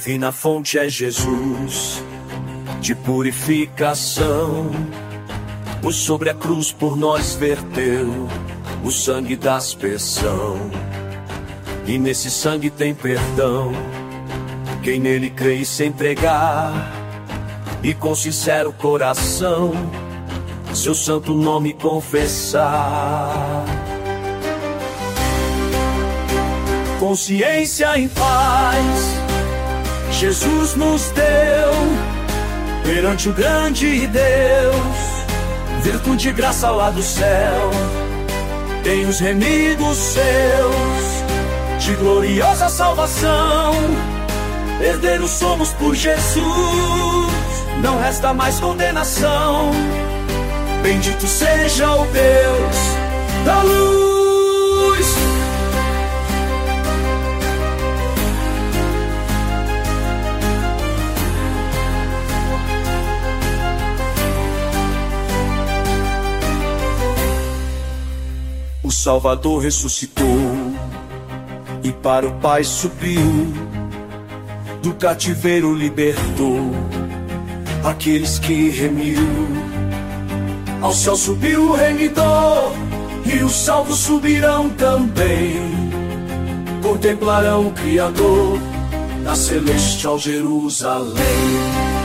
divina fonte é Jesus, de purificação. Pois sobre a cruz por nós verteu o sangue da aspersão, e nesse sangue tem perdão. Quem nele crê e se entregar, e com sincero coração seu santo nome confessar. Consciência em paz Jesus nos deu perante o grande Deus, virtude e graça lá do céu, tem os remidos seus de gloriosa salvação. Herdeiros somos por Jesus, não resta mais condenação. Bendito seja o Deus da luz. O Salvador ressuscitou e para o Pai subiu, do cativeiro libertou aqueles que remiu. Ao céu subiu o remidor, e os salvos subirão também, contemplarão o Criador na celestial Jerusalém.